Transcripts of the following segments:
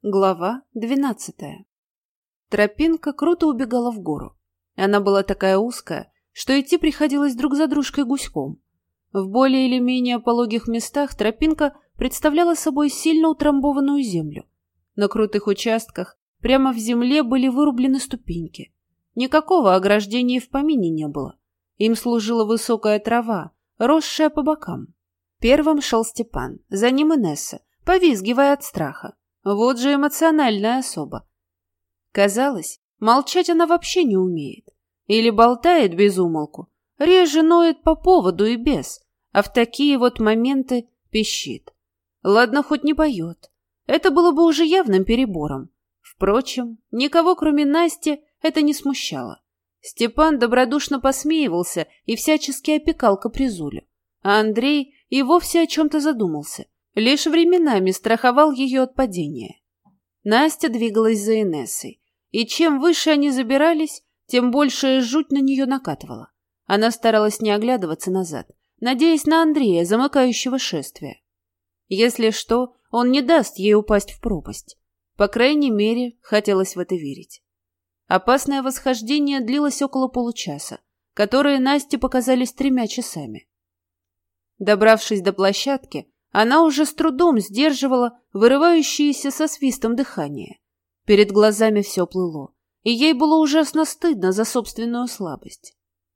Глава 12. Тропинка круто убегала в гору. Она была такая узкая, что идти приходилось друг за дружкой гуськом. В более или менее пологих местах тропинка представляла собой сильно утрамбованную землю. На крутых участках прямо в земле были вырублены ступеньки. Никакого ограждения и в помине не было. Им служила высокая трава, росшая по бокам. Первым шел Степан, за ним Инесса, повизгивая от страха. Вот же эмоциональная особа. Казалось, молчать она вообще не умеет. Или болтает без умолку, реже ноет по поводу и без, а в такие вот моменты пищит. Ладно, хоть не поет. Это было бы уже явным перебором. Впрочем, никого, кроме Насти, это не смущало. Степан добродушно посмеивался и всячески опекал капризулю. А Андрей и вовсе о чем-то задумался. Лишь временами страховал ее от падения. Настя двигалась за Инессой, и чем выше они забирались, тем большая жуть на нее накатывала. Она старалась не оглядываться назад, надеясь на Андрея, замыкающего шествие. Если что, он не даст ей упасть в пропасть. По крайней мере, хотелось в это верить. Опасное восхождение длилось около получаса, которые Насте показались 3 часами. Добравшись до площадки, она уже с трудом сдерживала вырывающееся со свистом дыхание. Перед глазами все плыло, и ей было ужасно стыдно за собственную слабость.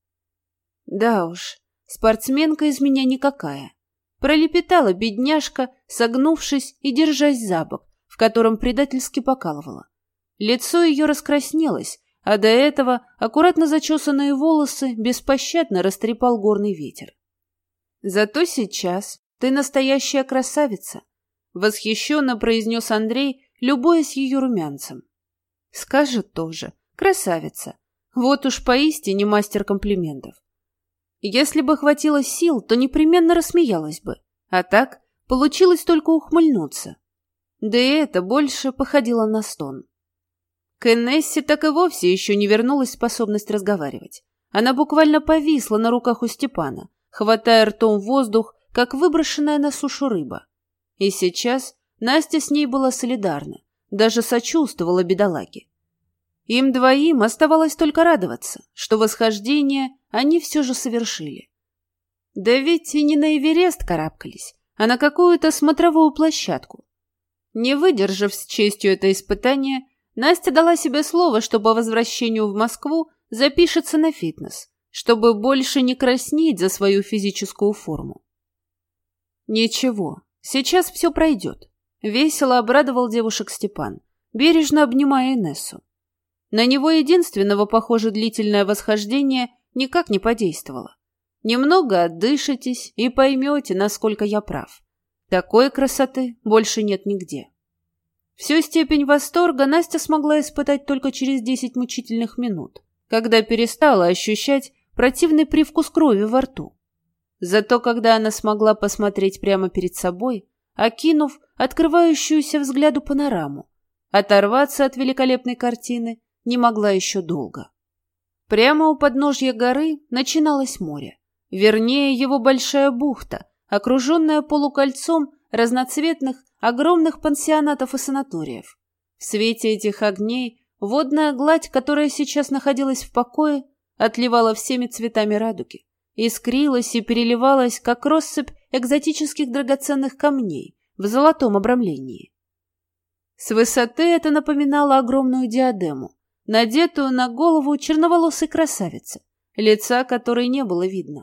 Да уж, спортсменка из меня никакая. Пролепетала бедняжка, согнувшись и держась за бок, в котором предательски покалывала. Лицо ее раскраснелось, а до этого аккуратно зачесанные волосы беспощадно растрепал горный ветер. Зато сейчас ты настоящая красавица, — восхищенно произнес Андрей, любуясь ее румянцем. Скажет тоже, красавица. Вот уж поистине мастер комплиментов. Если бы хватило сил, то непременно рассмеялась бы, а так получилось только ухмыльнуться. Да и это больше походило на стон. К Инессе так и вовсе еще не вернулась способность разговаривать. Она буквально повисла на руках у Степана, хватая ртом воздух, как выброшенная на сушу рыба. И сейчас Настя с ней была солидарна, даже сочувствовала бедолаге. Им двоим оставалось только радоваться, что восхождение они все же совершили. Да ведь и не на Эверест карабкались, а на какую-то смотровую площадку. Не выдержав с честью это испытание, Настя дала себе слово, что по возвращению в Москву запишется на фитнес, чтобы больше не краснеть за свою физическую форму. «Ничего, сейчас все пройдет», — весело обрадовал девушек Степан, бережно обнимая Инессу. На него единственного, похоже, длительное восхождение никак не подействовало. Немного отдышитесь и поймете, насколько я прав. Такой красоты больше нет нигде. Всю степень восторга Настя смогла испытать только через 10 мучительных минут, когда перестала ощущать противный привкус крови во рту. Зато когда она смогла посмотреть прямо перед собой, окинув открывающуюся взгляду панораму, оторваться от великолепной картины не могла еще долго. Прямо у подножья горы начиналось море, вернее его большая бухта, окруженная полукольцом разноцветных огромных пансионатов и санаториев. В свете этих огней водная гладь, которая сейчас находилась в покое, отливала всеми цветами радуги. Искрилась и переливалась, как россыпь экзотических драгоценных камней в золотом обрамлении. С высоты это напоминало огромную диадему, надетую на голову черноволосой красавицы, лица которой не было видно.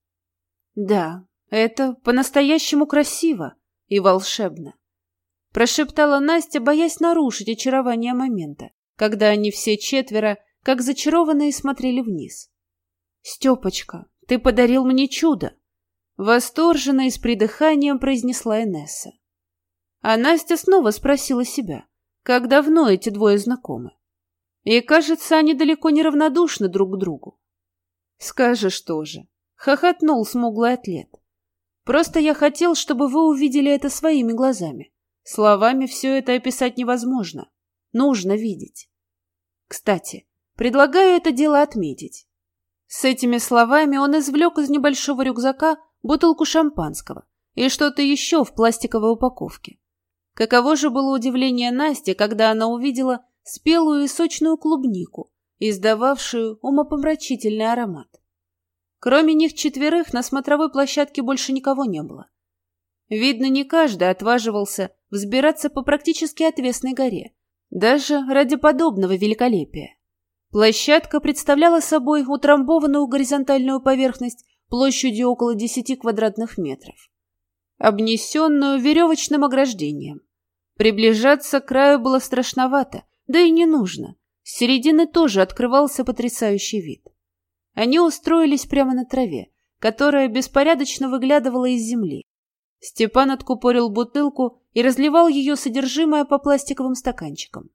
«Да, это по-настоящему красиво и волшебно», — прошептала Настя, боясь нарушить очарование момента, когда они все четверо, как зачарованные, смотрели вниз. «Степочка, ты подарил мне чудо!» — восторженно и с придыханием произнесла Инесса. А Настя снова спросила себя, как давно эти двое знакомы. И, кажется, они далеко не равнодушны друг к другу. «Скажешь тоже!» — хохотнул смуглый атлет. «Просто я хотел, чтобы вы увидели это своими глазами. Словами все это описать невозможно. Нужно видеть. Кстати, предлагаю это дело отметить». С этими словами он извлек из небольшого рюкзака бутылку шампанского и что-то еще в пластиковой упаковке. Каково же было удивление Насти, когда она увидела спелую и сочную клубнику, издававшую умопомрачительный аромат. Кроме них четверых на смотровой площадке больше никого не было. Видно, не каждый отваживался взбираться по практически отвесной горе, даже ради подобного великолепия. Площадка представляла собой утрамбованную горизонтальную поверхность площадью около 10 квадратных метров, обнесенную веревочным ограждением. Приближаться к краю было страшновато, да и не нужно. С середины тоже открывался потрясающий вид. Они устроились прямо на траве, которая беспорядочно выглядывала из земли. Степан откупорил бутылку и разливал ее содержимое по пластиковым стаканчикам.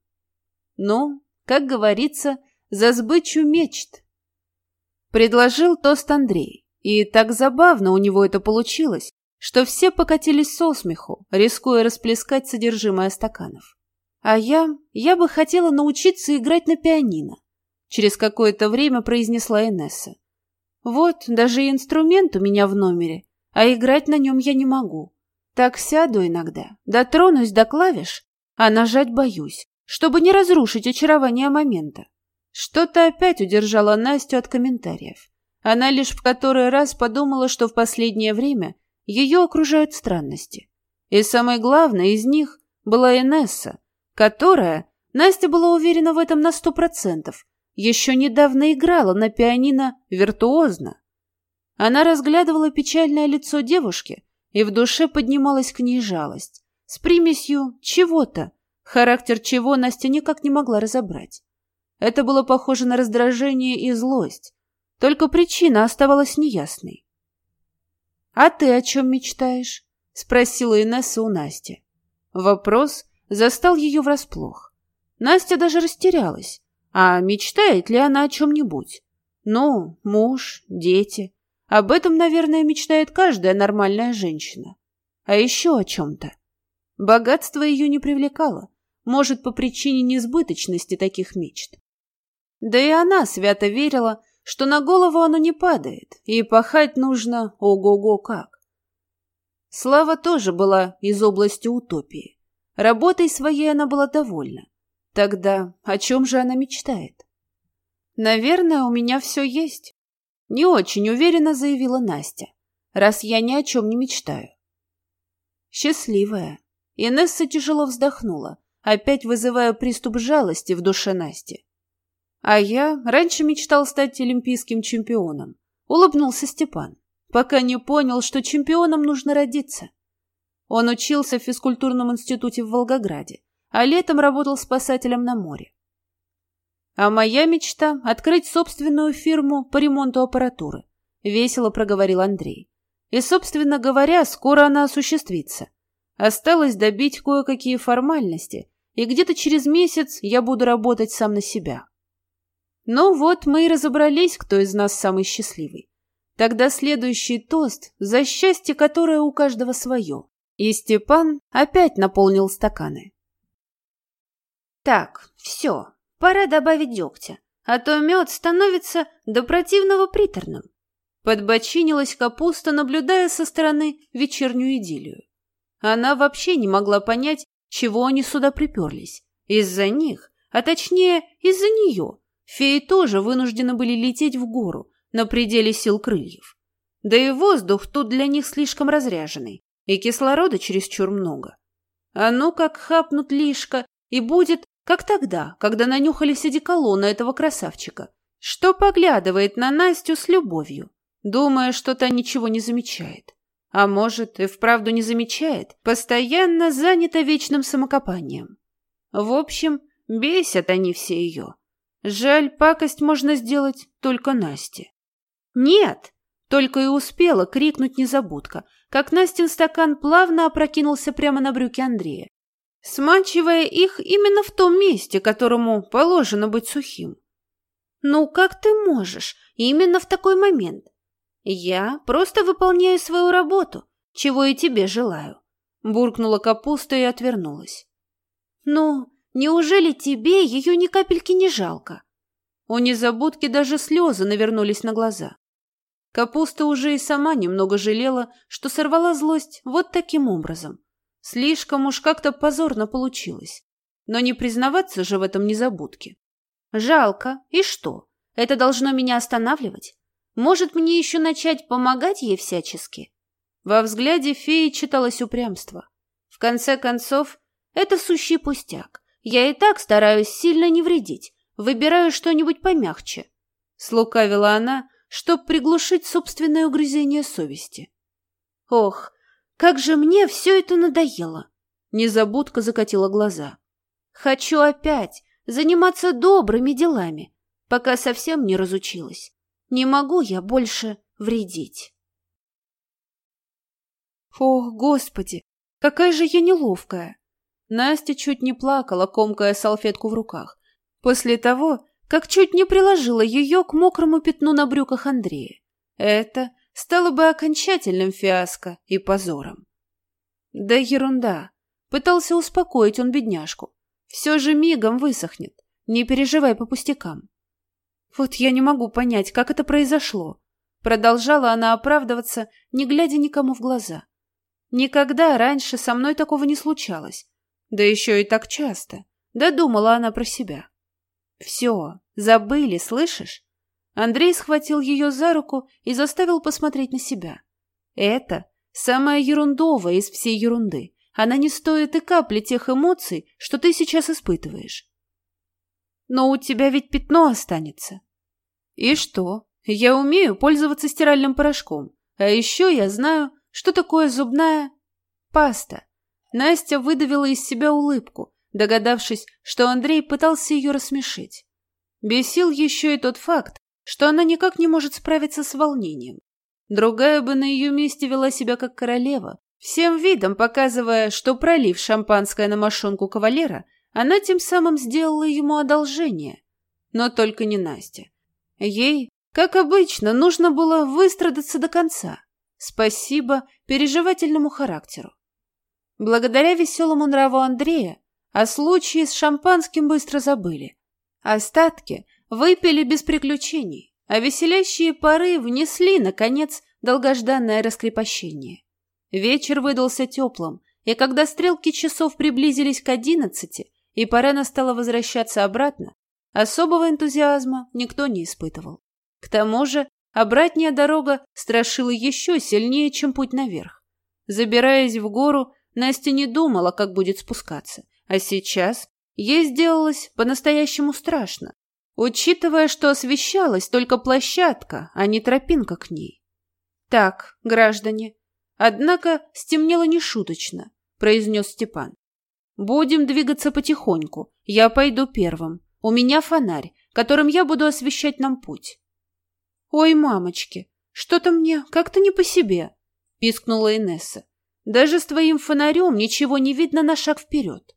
Ну, как говорится, за сбычу мечт. Предложил тост Андрей, и так забавно у него это получилось, что все покатились со смеху, рискуя расплескать содержимое стаканов. А я бы хотела научиться играть на пианино, через какое-то время произнесла Инесса. Вот, даже и инструмент у меня в номере, а играть на нем я не могу. Так сяду иногда, дотронусь до клавиш, а нажать боюсь, чтобы не разрушить очарование момента. Что-то опять удержало Настю от комментариев. Она лишь в который раз подумала, что в последнее время ее окружают странности. И самой главной из них была Инесса, которая, Настя была уверена в этом на 100%, еще недавно играла на пианино виртуозно. Она разглядывала печальное лицо девушки, и в душе поднималась к ней жалость, с примесью чего-то, характер чего Настя никак не могла разобрать. Это было похоже на раздражение и злость, только причина оставалась неясной. «А ты о чем мечтаешь?» — спросила Инесса у Насти. Вопрос застал ее врасплох. Настя даже растерялась. А мечтает ли она о чем-нибудь? Ну, муж, дети. Об этом, наверное, мечтает каждая нормальная женщина. А еще о чем-то. Богатство ее не привлекало, может, по причине несбыточности таких мечт. Да и она свято верила, что на голову оно не падает, и пахать нужно ого-го как. Слава тоже была из области утопии. Работой своей она была довольна. Тогда о чем же она мечтает? «Наверное, у меня все есть», — не очень уверенно заявила Настя, «раз я ни о чем не мечтаю». Счастливая. Инесса тяжело вздохнула, опять вызывая приступ жалости в душе Насти. «А я раньше мечтал стать олимпийским чемпионом», — улыбнулся Степан, пока не понял, что чемпионом нужно родиться. Он учился в физкультурном институте в Волгограде, а летом работал спасателем на море. «А моя мечта — открыть собственную фирму по ремонту аппаратуры», — весело проговорил Андрей. «И, собственно говоря, скоро она осуществится. Осталось добить кое-какие формальности, и где-то через месяц я буду работать сам на себя». Ну вот мы и разобрались, кто из нас самый счастливый. Тогда следующий тост за счастье, которое у каждого свое. И Степан опять наполнил стаканы. «Так, все, пора добавить дегтя, а то мед становится до противного приторным». Подбочинилась Капуста, наблюдая со стороны вечернюю идиллию. Она вообще не могла понять, чего они сюда приперлись. Из-за них, а точнее из-за нее, феи тоже вынуждены были лететь в гору на пределе сил крыльев. Да и воздух тут для них слишком разряженный, и кислорода чересчур много. А ну как хапнут лишка, и будет, как тогда, когда нанюхались одеколона этого красавчика, что поглядывает на Настю с любовью, думая, что та ничего не замечает. А может, и вправду не замечает, постоянно занята вечным самокопанием. В общем, бесят они все ее. Жаль, пакость можно сделать только Насте. «Нет!» — только и успела крикнуть незабудка, как Настин стакан плавно опрокинулся прямо на брюки Андрея, смачивая их именно в том месте, которому положено быть сухим. «Ну, как ты можешь? Именно в такой момент. Я просто выполняю свою работу, чего и тебе желаю», — буркнула Капуста и отвернулась. «Ну, неужели тебе ее ни капельки не жалко?» У незабудки даже слезы навернулись на глаза. Капуста уже и сама немного жалела, что сорвала злость вот таким образом. Слишком уж как-то позорно получилось. Но не признаваться же в этом незабудке. Жалко. И что? Это должно меня останавливать? Может, мне еще начать помогать ей всячески? Во взгляде феи читалось упрямство. В конце концов, это сущий пустяк. Я и так стараюсь сильно не вредить. Выбираю что-нибудь помягче. Слукавила она, чтоб приглушить собственное угрызение совести. Ох, как же мне все это надоело. Незабудка закатила глаза. Хочу опять заниматься добрыми делами, пока совсем не разучилась. Не могу я больше вредить. Ох, Господи, какая же я неловкая. Настя чуть не плакала, комкая салфетку в руках, после того, как чуть не приложила ее к мокрому пятну на брюках Андрея. Это стало бы окончательным фиаско и позором. Да ерунда. Пытался успокоить он бедняжку. Все же мигом высохнет. Не переживай по пустякам. Вот я не могу понять, как это произошло. Продолжала она оправдываться, не глядя никому в глаза. Никогда раньше со мной такого не случалось. Да еще и так часто. Додумала она про себя. Все, забыли, слышишь? Андрей схватил ее за руку и заставил посмотреть на себя. Это самая ерундовая из всей ерунды. Она не стоит и капли тех эмоций, что ты сейчас испытываешь. Но у тебя ведь пятно останется. И что? Я умею пользоваться стиральным порошком. А еще я знаю, что такое зубная паста. Настя выдавила из себя улыбку, догадавшись, что Андрей пытался ее рассмешить. Бесил еще и тот факт, что она никак не может справиться с волнением. Другая бы на ее месте вела себя как королева, всем видом показывая, что, пролив шампанское на мошонку кавалера, она тем самым сделала ему одолжение. Но только не Настя. Ей, как обычно, нужно было выстрадаться до конца. Спасибо переживательному характеру. Благодаря веселому нраву Андрея о случае с шампанским быстро забыли. Остатки выпили без приключений, а веселящие пары внесли, наконец, долгожданное раскрепощение. Вечер выдался теплым, и когда стрелки часов приблизились к 11, и пора настало возвращаться обратно, особого энтузиазма никто не испытывал. К тому же обратная дорога страшила еще сильнее, чем путь наверх. Забираясь в гору, Настя не думала, как будет спускаться, а сейчас ей сделалось по-настоящему страшно, учитывая, что освещалась только площадка, а не тропинка к ней. «Так, граждане, однако стемнело нешуточно», — произнес Степан. «Будем двигаться потихоньку, я пойду первым. У меня фонарь, которым я буду освещать нам путь». «Ой, мамочки, что-то мне как-то не по себе», — пискнула Инесса. «Даже с твоим фонарем ничего не видно на шаг вперед».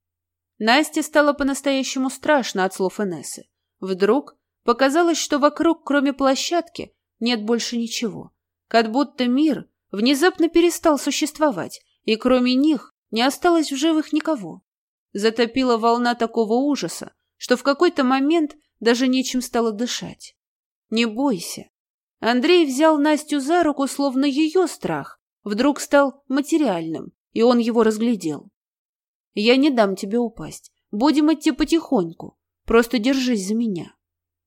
Насте стало по-настоящему страшно от слов Инессы. Вдруг показалось, что вокруг, кроме площадки, нет больше ничего. Как будто мир внезапно перестал существовать, и кроме них не осталось в живых никого. Затопила волна такого ужаса, что в какой-то момент даже нечем стало дышать. «Не бойся». Андрей взял Настю за руку, словно ее страх вдруг стал материальным, и он его разглядел. «Я не дам тебе упасть. Будем идти потихоньку. Просто держись за меня».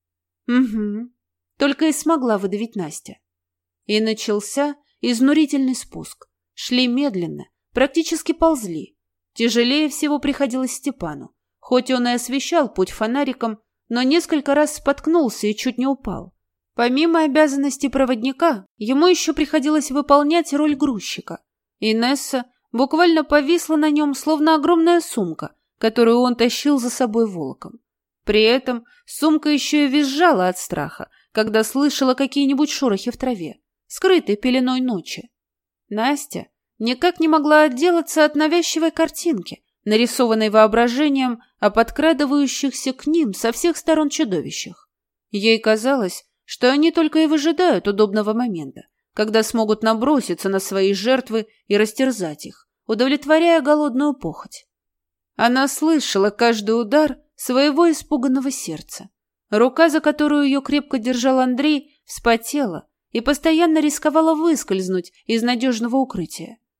«Угу», — только и смогла выдавить Настя. И начался изнурительный спуск. Шли медленно, практически ползли. Тяжелее всего приходилось Степану. Хоть он и освещал путь фонариком, но несколько раз споткнулся и чуть не упал. Помимо обязанностей проводника, ему еще приходилось выполнять роль грузчика. Инесса буквально повисла на нем, словно огромная сумка, которую он тащил за собой волоком. При этом сумка еще и визжала от страха, когда слышала какие-нибудь шорохи в траве, скрытой пеленой ночи. Настя никак не могла отделаться от навязчивой картинки, нарисованной воображением о подкрадывающихся к ним со всех сторон чудовищах. Ей казалось, что они только и выжидают удобного момента, когда смогут наброситься на свои жертвы и растерзать их, удовлетворяя голодную похоть. Она слышала каждый удар своего испуганного сердца. Рука, за которую ее крепко держал Андрей, вспотела и постоянно рисковала выскользнуть из надежного укрытия.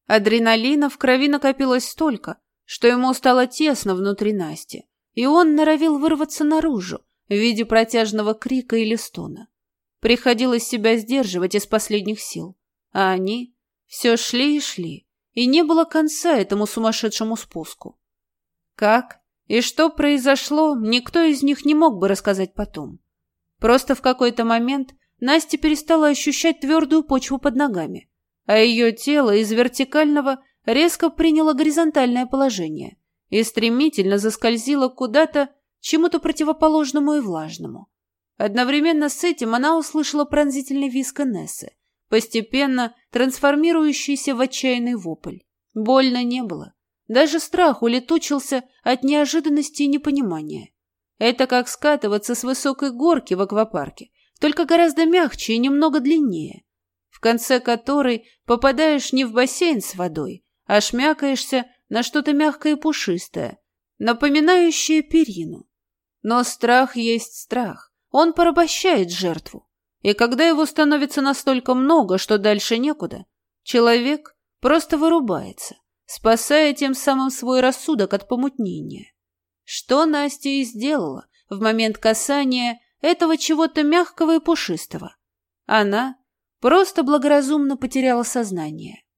Адреналина в крови накопилось столько, что ему стало тесно внутри Насти, и он норовил вырваться наружу в виде протяжного крика или стона. Приходилось себя сдерживать из последних сил, а они все шли и шли, и не было конца этому сумасшедшему спуску. Как и что произошло, никто из них не мог бы рассказать потом. Просто в какой-то момент Настя перестала ощущать твердую почву под ногами, а ее тело из вертикального резко приняло горизонтальное положение и стремительно заскользило куда-то, чему-то противоположному и влажному. Одновременно с этим она услышала пронзительный визг Инессы, постепенно трансформирующийся в отчаянный вопль. Больно не было. Даже страх улетучился от неожиданности и непонимания. Это как скатываться с высокой горки в аквапарке, только гораздо мягче и немного длиннее, в конце которой попадаешь не в бассейн с водой, а шмякаешься на что-то мягкое и пушистое, напоминающее перину. Но страх есть страх, он порабощает жертву. И когда его становится настолько много, что дальше некуда, человек просто вырубается, спасая тем самым свой рассудок от помутнения. Что Настя и сделала в момент касания этого чего-то мягкого и пушистого. Она просто благоразумно потеряла сознание.